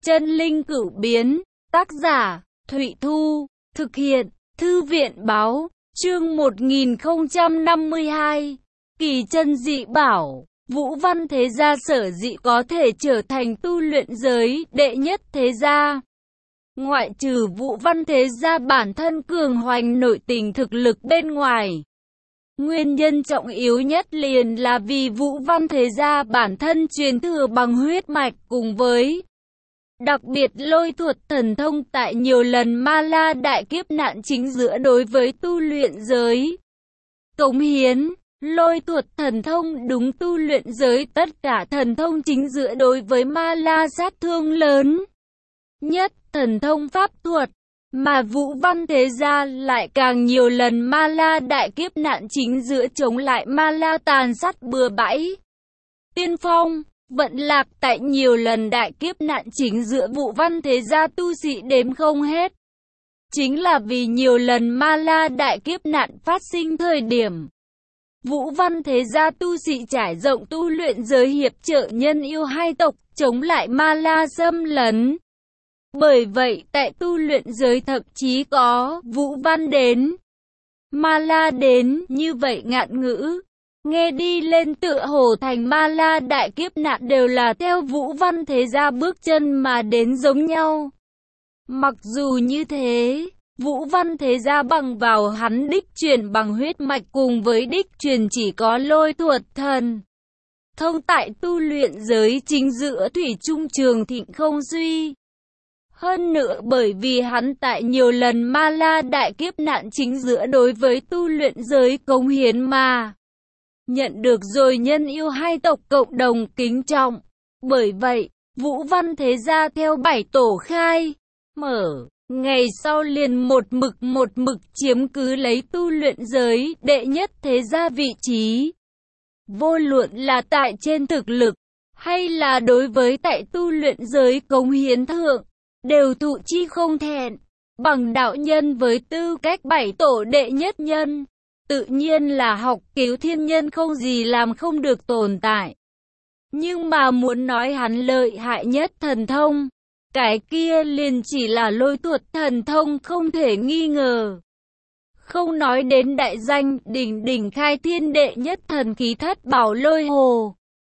Chân linh cửu biến, tác giả, Thụy Thu, thực hiện, Thư viện báo, chương 1052, kỳ chân dị bảo, Vũ Văn Thế Gia sở dĩ có thể trở thành tu luyện giới đệ nhất thế gia. Ngoại trừ Vũ Văn Thế Gia bản thân cường hoành nội tình thực lực bên ngoài. Nguyên nhân trọng yếu nhất liền là vì Vũ Văn Thế Gia bản thân truyền thừa bằng huyết mạch cùng với đặc biệt lôi thuật thần thông tại nhiều lần ma la đại kiếp nạn chính giữa đối với tu luyện giới. Cống hiến, lôi thuật thần thông đúng tu luyện giới tất cả thần thông chính giữa đối với ma la sát thương lớn nhất thần thông pháp thuật. Mà Vũ Văn Thế Gia lại càng nhiều lần ma la đại kiếp nạn chính giữa chống lại ma la tàn sát bừa bãi. Tiên phong, vận lạc tại nhiều lần đại kiếp nạn chính giữa Vũ Văn Thế Gia tu sĩ đếm không hết. Chính là vì nhiều lần ma la đại kiếp nạn phát sinh thời điểm. Vũ Văn Thế Gia tu sĩ trải rộng tu luyện giới hiệp trợ nhân yêu hai tộc chống lại ma la xâm lấn. Bởi vậy tại tu luyện giới thậm chí có Vũ Văn đến, ma la đến như vậy ngạn ngữ. Nghe đi lên tựa hồ thành ma la đại kiếp nạn đều là theo Vũ Văn Thế Gia bước chân mà đến giống nhau. Mặc dù như thế, Vũ Văn Thế Gia bằng vào hắn đích truyền bằng huyết mạch cùng với đích truyền chỉ có lôi thuật thần thông tại tu luyện giới chính giữa thủy trung trường thịnh không suy. Hơn nữa bởi vì hắn tại nhiều lần ma la đại kiếp nạn chính giữa đối với tu luyện giới cống hiến mà nhận được rồi nhân yêu hai tộc cộng đồng kính trọng. Bởi vậy, Vũ Văn Thế Gia theo bảy tổ khai mở, ngày sau liền một mực chiếm cứ lấy tu luyện giới đệ nhất thế gia vị trí. Vô luận là tại trên thực lực, hay là đối với tại tu luyện giới cống hiến thượng, đều thụ chi không thẹn. Bằng đạo nhân với tư cách bảy tổ đệ nhất nhân, tự nhiên là học cứu thiên nhân không gì làm không được tồn tại. Nhưng mà muốn nói hắn lợi hại nhất thần thông, cái kia liền chỉ là lôi thuật thần thông không thể nghi ngờ. Không nói đến đại danh đỉnh khai thiên đệ nhất thần khí thất bảo lôi hồ.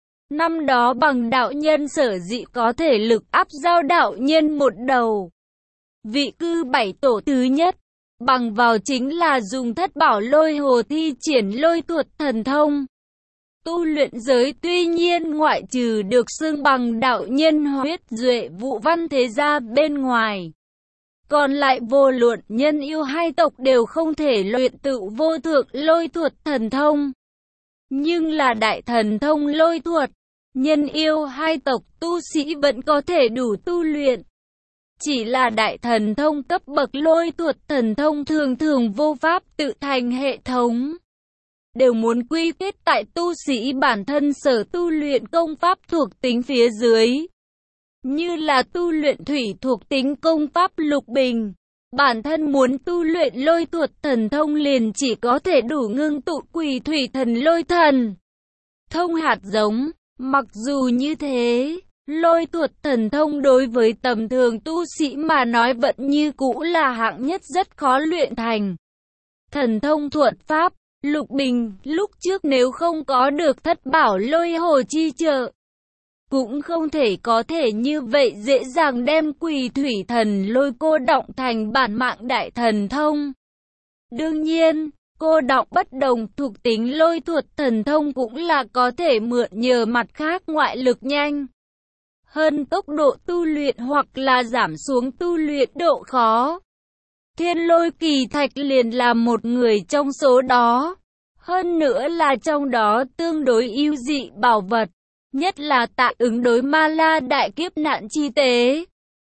Năm đó bằng đạo nhân sở dĩ có thể lực áp giao đạo nhân một đầu. Vị cư bảy tổ thứ nhất, bằng vào chính là dùng thất bảo lôi hồ thi triển lôi thuật thần thông. Tu luyện giới tuy nhiên ngoại trừ được xưng bằng đạo nhân huyết duệ Vũ Văn Thế Gia bên ngoài. Còn lại vô luận nhân yêu hai tộc đều không thể luyện tự vô thượng lôi thuật thần thông. Nhưng là đại thần thông lôi thuật, nhân yêu hai tộc tu sĩ vẫn có thể đủ tu luyện. Chỉ là đại thần thông cấp bậc lôi thuật thần thông thường vô pháp tự thành hệ thống. Đều muốn quy kết tại tu sĩ bản thân sở tu luyện công pháp thuộc tính phía dưới. Như là tu luyện thủy thuộc tính công pháp lục bình. Bản thân muốn tu luyện lôi thuật thần thông liền chỉ có thể đủ ngưng tụ quỷ thủy thần lôi thần thông hạt giống. Mặc dù như thế, lôi thuật thần thông đối với tầm thường tu sĩ mà nói vẫn như cũ là hạng nhất rất khó luyện thành. Thần thông thuật pháp, lục bình, lúc trước nếu không có được thất bảo lôi hồ chi trợ, cũng không thể có thể như vậy dễ dàng đem quỷ thủy thần lôi cô động thành bản mạng đại thần thông. Đương nhiên, cô đọng bất đồng thuộc tính lôi thuật thần thông cũng là có thể mượn nhờ mặt khác ngoại lực nhanh hơn tốc độ tu luyện hoặc là giảm xuống tu luyện độ khó. Thiên lôi kỳ thạch liền là một người trong số đó. Hơn nữa là trong đó tương đối ưu dị bảo vật, nhất là tại ứng đối ma la đại kiếp nạn chi tế.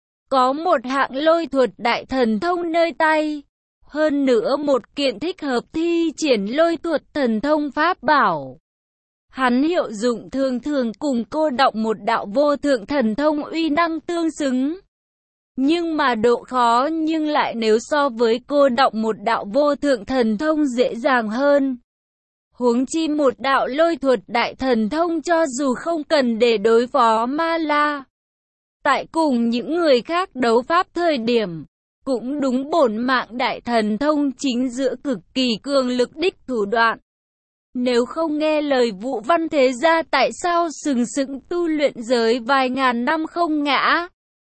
Có một hạng lôi thuật đại thần thông nơi tay. Hơn nữa một kiện thích hợp thi triển lôi thuật thần thông pháp bảo. Hắn hiệu dụng thường cùng cô đọng một đạo vô thượng thần thông uy năng tương xứng. Nhưng mà độ khó nhưng lại nếu so với cô đọng một đạo vô thượng thần thông dễ dàng hơn. Huống chi một đạo lôi thuật đại thần thông cho dù không cần để đối phó ma la tại cùng những người khác đấu pháp thời điểm, cũng đúng bổn mạng đại thần thông chính giữa cực kỳ cường lực đích thủ đoạn. Nếu không nghe lời Vũ Văn Thế Gia tại sao sừng sững tu luyện giới vài ngàn năm không ngã.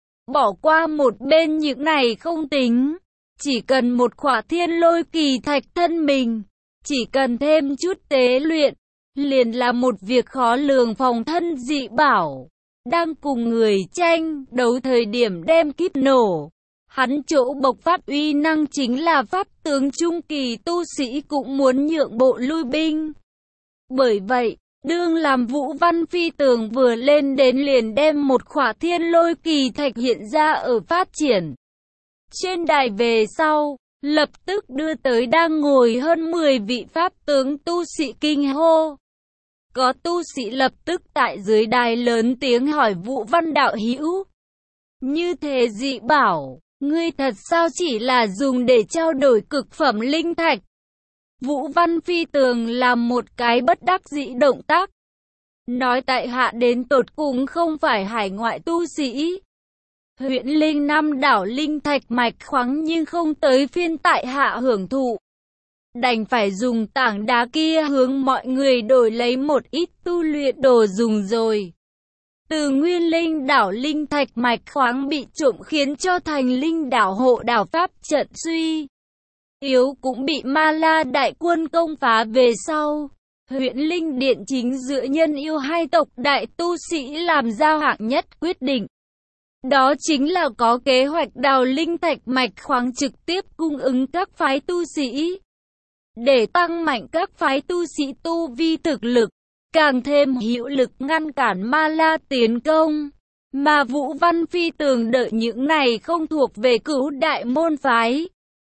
Bỏ qua một bên những này không tính, chỉ cần một khỏa thiên lôi kỳ thạch thân mình, chỉ cần thêm chút tế luyện, liền là một việc khó lường phòng thân dị bảo. Đang cùng người tranh đấu thời điểm đem kíp nổ, hắn chỗ bộc phát uy năng chính là pháp tướng trung kỳ tu sĩ cũng muốn nhượng bộ lui binh. Bởi vậy, đương làm Vũ Văn Phi Tường vừa lên đến liền đem một khỏa thiên lôi kỳ thạch hiện ra ở phát triển. Trên đài về sau, lập tức đưa tới đang ngồi hơn 10 vị pháp tướng tu sĩ kinh hô. Có tu sĩ lập tức tại dưới đài lớn tiếng hỏi Vũ Văn đạo hữu: như thế dị bảo, ngươi thật sao chỉ là dùng để trao đổi cực phẩm linh thạch? Vũ Văn Phi Tường làm một cái bất đắc dĩ động tác, nói tại hạ đến tột cùng không phải hải ngoại tu sĩ. Huyện Linh Nam đảo linh thạch mạch khoáng nhưng không tới phiên tại hạ hưởng thụ. Đành phải dùng tảng đá kia hướng mọi người đổi lấy một ít tu luyện đồ dùng rồi. Từ Nguyên Linh đảo linh thạch mạch khoáng bị trộm khiến cho Thành Linh đảo hộ đảo pháp trận suy yếu cũng bị Ma La đại quân công phá về sau. Huyện Linh Điện chính giữa nhân yêu hai tộc đại tu sĩ làm ra hạng nhất quyết định. Đó chính là có kế hoạch đào linh thạch mạch khoáng trực tiếp cung ứng các phái tu sĩ. Để tăng mạnh các phái tu sĩ tu vi thực lực, càng thêm hữu lực ngăn cản Ma La tiến công. Mà Vũ Văn Phi Tường đợi những này không thuộc về Cửu đại môn phái.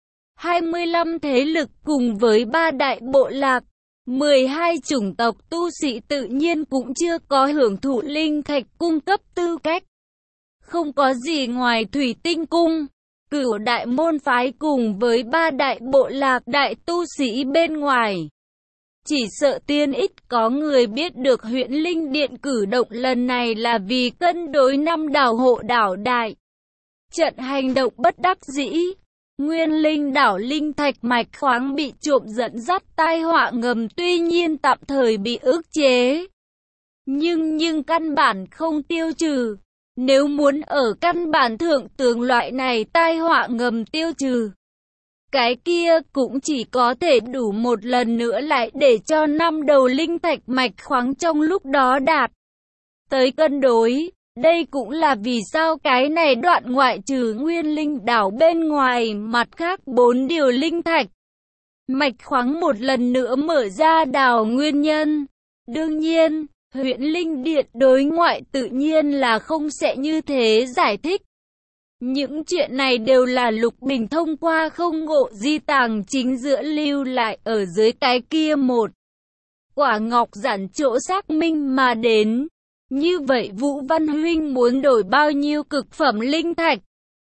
25 thế lực cùng với 3 đại bộ lạc, 12 chủng tộc tu sĩ tự nhiên cũng chưa có hưởng thụ linh thạch cung cấp tư cách. Không có gì ngoài Thủy Tinh Cung, Cửu đại môn phái cùng với 3 đại bộ lạc đại tu sĩ bên ngoài. Chỉ sợ tiên ít có người biết được huyện Linh Điện cử động lần này là vì cân đối 5 đảo hộ đảo đại. Trận hành động bất đắc dĩ, Nguyên Linh đảo linh thạch mạch khoáng bị trộm dẫn dắt tai họa ngầm tuy nhiên tạm thời bị ức chế. Nhưng căn bản không tiêu trừ. Nếu muốn ở căn bản thượng tướng loại này tai họa ngầm tiêu trừ, cái kia cũng chỉ có thể đủ một lần nữa lại để cho 5 đầu linh thạch mạch khoáng trong lúc đó đạt tới cân đối. Đây cũng là vì sao cái này đoạn ngoại trừ Nguyên Linh đảo bên ngoài mặt khác 4 điều linh thạch mạch khoáng một lần nữa mở ra đào nguyên nhân. Đương nhiên, huyện Linh Điện đối ngoại tự nhiên là không sẽ như thế giải thích. Những chuyện này đều là Lục Bình thông qua không ngộ di tàng chính giữa lưu lại ở dưới cái kia một quả ngọc giản chỗ xác minh mà đến. Như vậy Vũ Văn huynh muốn đổi bao nhiêu cực phẩm linh thạch?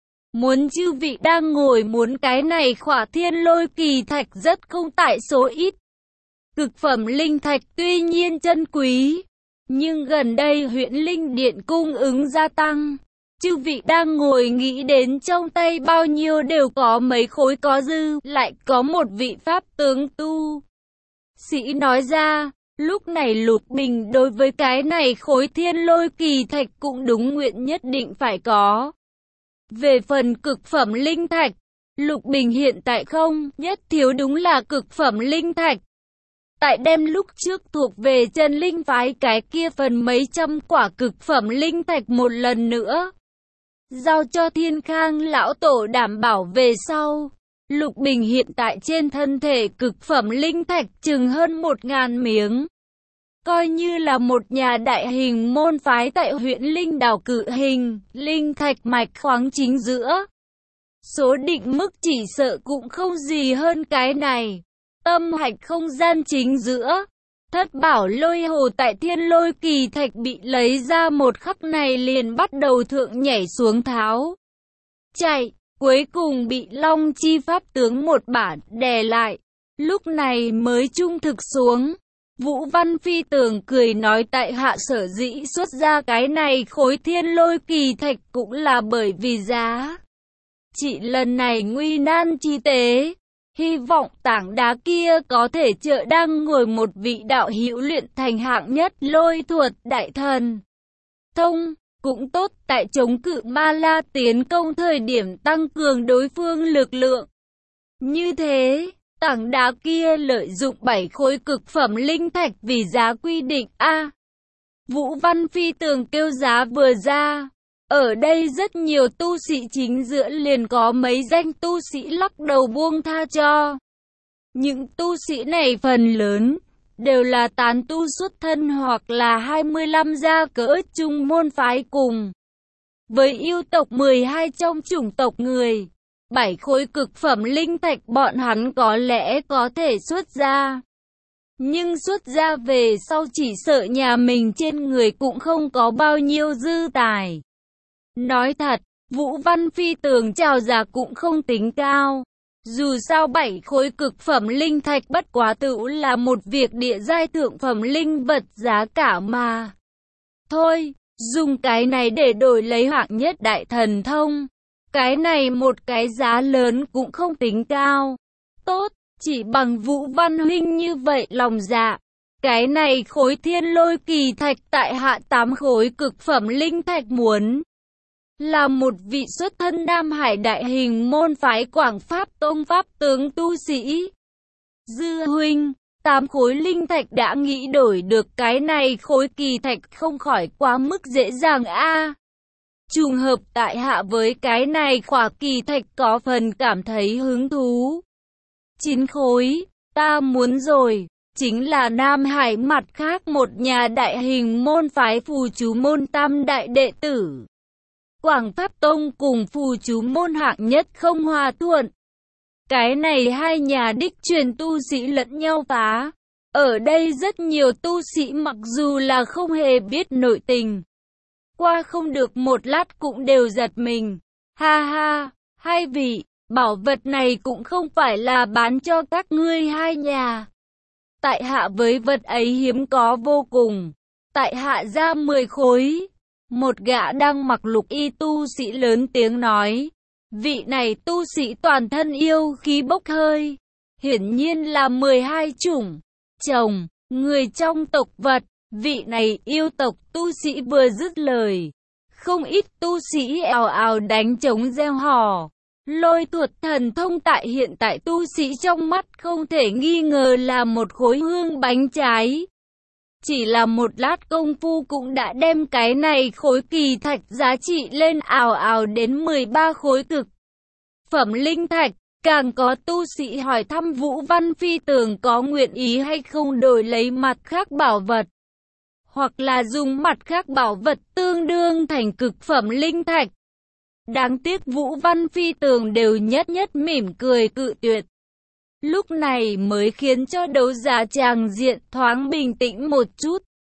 Muốn chư vị đang ngồi muốn cái này khỏa thiên lôi kỳ thạch rất không tại số ít. Cực phẩm linh thạch tuy nhiên chân quý, nhưng gần đây huyện Linh Điện cung ứng gia tăng. Chư vị đang ngồi nghĩ đến trong tay bao nhiêu đều có mấy khối có dư, lại có một vị pháp tướng tu sĩ nói ra. Lúc này Lục Bình đối với cái này khối thiên lôi kỳ thạch cũng đúng nguyện nhất định phải có. Về phần cực phẩm linh thạch, Lục Bình hiện tại không nhất thiếu đúng là cực phẩm linh thạch. Tại đem lúc trước thuộc về Chân Linh phái cái kia phần mấy trăm quả cực phẩm linh thạch một lần nữa giao cho Thiên Khang lão tổ đảm bảo về sau. Lục Bình hiện tại trên thân thể cực phẩm linh thạch chừng hơn 1000 miếng. Coi như là một nhà đại hình môn phái tại huyện Linh đảo cự hình, linh thạch mạch khoáng chính giữa. Số định mức chỉ sợ cũng không gì hơn cái này. Tâm hạch không gian chính giữa. Thất bảo lôi hồ tại thiên lôi kỳ thạch bị lấy ra một khắc này liền bắt đầu thượng nhảy xuống tháo chạy, cuối cùng bị Long Chi pháp tướng một bản đè lại, lúc này mới trung thực xuống. Vũ Văn Phi Tường cười nói tại hạ sở dĩ xuất ra cái này khối thiên lôi kỳ thạch cũng là bởi vì giá trị lần này nguy nan chi tế. Hy vọng tảng đá kia có thể trợ đang ngồi một vị đạo hữu luyện thành hạng nhất lôi thuật đại thần thông, cũng tốt tại chống cự Ma La tiến công thời điểm tăng cường đối phương lực lượng. Như thế, tảng đá kia lợi dụng 7 khối cực phẩm linh thạch vì giá quy định A. Vũ Văn Phi Tường kêu giá vừa ra. Ở đây rất nhiều tu sĩ chính giữa liền có mấy danh tu sĩ lắc đầu buông tha cho. Những tu sĩ này phần lớn đều là tán tu xuất thân hoặc là 25 gia cỡ trung môn phái cùng với yêu tộc 12 trong chủng tộc người. 7 khối cực phẩm linh thạch bọn hắn có lẽ có thể xuất ra. Nhưng xuất ra về sau chỉ sợ nhà mình trên người cũng không có bao nhiêu dư tài. Nói thật, Vũ Văn Phi Tường chào giá cũng không tính cao. Dù sao 7 khối cực phẩm linh thạch bất quá tựu là một việc địa giai thượng phẩm linh vật giá cả mà. Thôi, dùng cái này để đổi lấy hạng nhất đại thần thông. Cái này một cái giá lớn cũng không tính cao. Tốt, chỉ bằng Vũ Văn huynh như vậy lòng dạ. Cái này khối thiên lôi kỳ thạch tại hạ 8 khối cực phẩm linh thạch muốn. Là một vị xuất thân Nam Hải đại hình môn phái Quảng Pháp Tông Pháp tướng tu sĩ. Dư huynh, 8 khối linh thạch đã nghĩ đổi được cái này khối kỳ thạch không khỏi quá mức dễ dàng a. Trùng hợp tại hạ với cái này khỏa kỳ thạch có phần cảm thấy hứng thú. 9 khối, ta muốn rồi, chính là Nam Hải mặt khác một nhà đại hình môn phái phù chú môn tam đại đệ tử. Quảng Pháp Tông cùng phù chú môn hạng nhất không hòa thuận. Cái này hai nhà đích truyền tu sĩ lẫn nhau phá. Ở đây rất nhiều tu sĩ mặc dù là không hề biết nội tình. Qua không được một lát cũng đều giật mình. Ha ha, hai vị, bảo vật này cũng không phải là bán cho các ngươi hai nhà. Tại hạ với vật ấy hiếm có vô cùng. Tại hạ ra 10 khối. Một gã đang mặc lục y tu sĩ lớn tiếng nói. Vị này tu sĩ toàn thân yêu khí bốc hơi. Hiển nhiên là 12 chủng chồng, người trong tộc vật. Vị này yêu tộc tu sĩ vừa dứt lời. Không ít tu sĩ ào ào đánh trống reo hò. Lôi thuật thần thông tại hiện tại tu sĩ trong mắt không thể nghi ngờ là một khối hương bánh trái. Chỉ là một lát công phu cũng đã đem cái này khối kỳ thạch giá trị lên ào ào đến 13 khối cực phẩm linh thạch. Càng có tu sĩ hỏi thăm Vũ Văn Phi Tường có nguyện ý hay không đổi lấy mặt khác bảo vật. Hoặc là dùng mặt khác bảo vật tương đương thành cực phẩm linh thạch. Đáng tiếc Vũ Văn Phi Tường đều nhất nhất mỉm cười cự tuyệt. Lúc này mới khiến cho đấu giá tràng diện thoáng bình tĩnh một chút.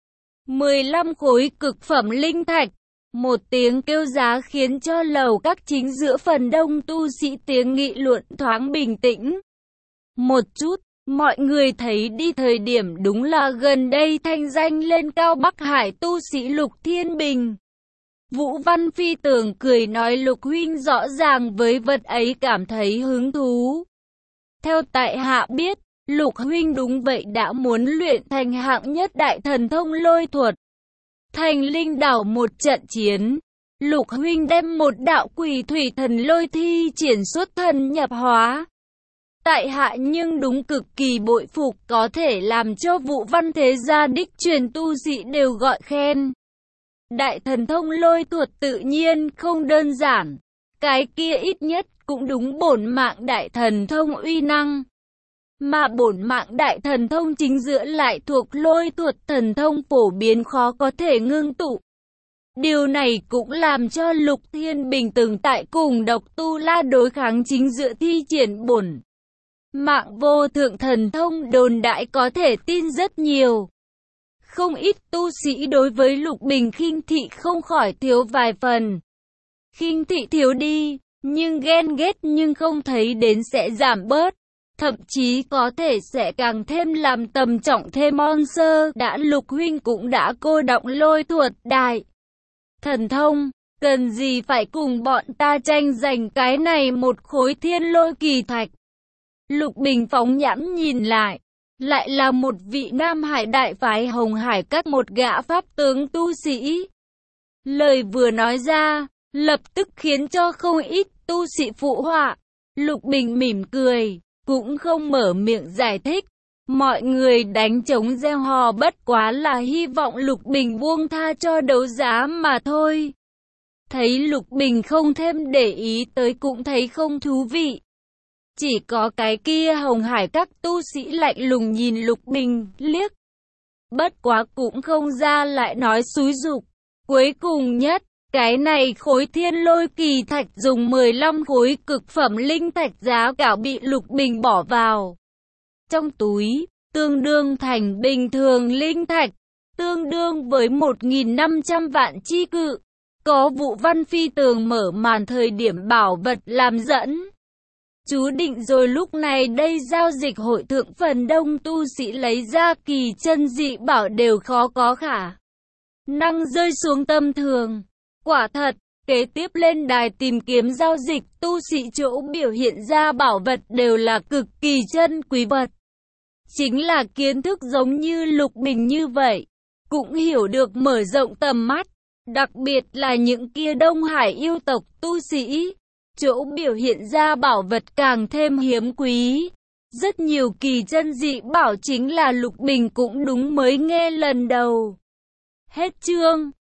15 khối cực phẩm linh thạch. Một tiếng kêu giá khiến cho lầu các chính giữa phần đông tu sĩ tiếng nghị luận thoáng bình tĩnh. Một chút, mọi người thấy đi thời điểm đúng là gần đây thanh danh lên cao Bắc Hải tu sĩ Lục Thiên Bình. Vũ Văn Phi Tường cười nói Lục huynh rõ ràng với vật ấy cảm thấy hứng thú. Theo tại hạ biết, Lục huynh đúng vậy đã muốn luyện thành hạng nhất đại thần thông lôi thuật. Thành linh đảo một trận chiến, Lục huynh đem một đạo quỷ thủy thần lôi thi triển xuất thần nhập hóa. Tại hạ nhưng đúng cực kỳ bội phục có thể làm cho Vũ Văn thế gia đích truyền tu sĩ đều gọi khen. Đại thần thông lôi thuật tự nhiên không đơn giản, cái kia ít nhất cũng đúng bổn mạng đại thần thông uy năng. Mà bổn mạng đại thần thông chính giữa lại thuộc lôi thuật thần thông phổ biến khó có thể ngưng tụ. Điều này cũng làm cho Lục Thiên Bình từng tại cùng Độc Tu La đối kháng chính giữa thi triển bổn mạng vô thượng thần thông đồn đại có thể tin rất nhiều. Không ít tu sĩ đối với Lục Bình khinh thị không khỏi thiếu vài phần. Khinh thị thiếu đi, nhưng ghen ghét nhưng không thấy đến sẽ giảm bớt. thậm chí có thể sẽ càng thêm làm tầm trọng thêm Monster. Đã Lục huynh cũng đã cô động lôi thuật đại thần thông, cần gì phải cùng bọn ta tranh giành cái này một khối thiên lôi kỳ thạch. Lục Bình phóng nhãn nhìn lại là một vị Nam Hải đại phái Hồng Hải các một gã pháp tướng tu sĩ. Lời vừa nói ra, lập tức khiến cho không ít tu sĩ phụ họa. Lục Bình mỉm cười, cũng không mở miệng giải thích. Mọi người đánh trống reo hò bất quá là hy vọng Lục Bình buông tha cho đấu giá mà thôi. Thấy Lục Bình không thêm để ý tới cũng thấy không thú vị. Chỉ có cái kia Hồng Hải các tu sĩ lạnh lùng nhìn Lục Bình liếc. Bất quá cũng không ra lại nói xúi giục. Cuối cùng nhất, cái này khối thiên lôi kỳ thạch dùng 15 khối cực phẩm linh thạch giá cả bị Lục Bình bỏ vào trong túi, tương đương thành bình thường linh thạch, tương đương với 1.500 vạn chi cự. Có Vũ Văn Phi Tường mở màn thời điểm bảo vật làm dẫn. Chú định rồi lúc này đây giao dịch hội thượng phần đông tu sĩ lấy ra kỳ chân dị bảo đều khó có khả năng rơi xuống tâm thường. Quả thật, kế tiếp lên đài tìm kiếm giao dịch tu sĩ chỗ biểu hiện ra bảo vật đều là cực kỳ chân quý vật. Chính là kiến thức giống như Lục Bình như vậy, cũng hiểu được mở rộng tầm mắt, đặc biệt là những kia Đông Hải yêu tộc tu sĩ. Chỗ biểu hiện ra bảo vật càng thêm hiếm quý. Rất nhiều kỳ chân dị bảo chính là Lục Bình cũng đúng mới nghe lần đầu. Hết chương.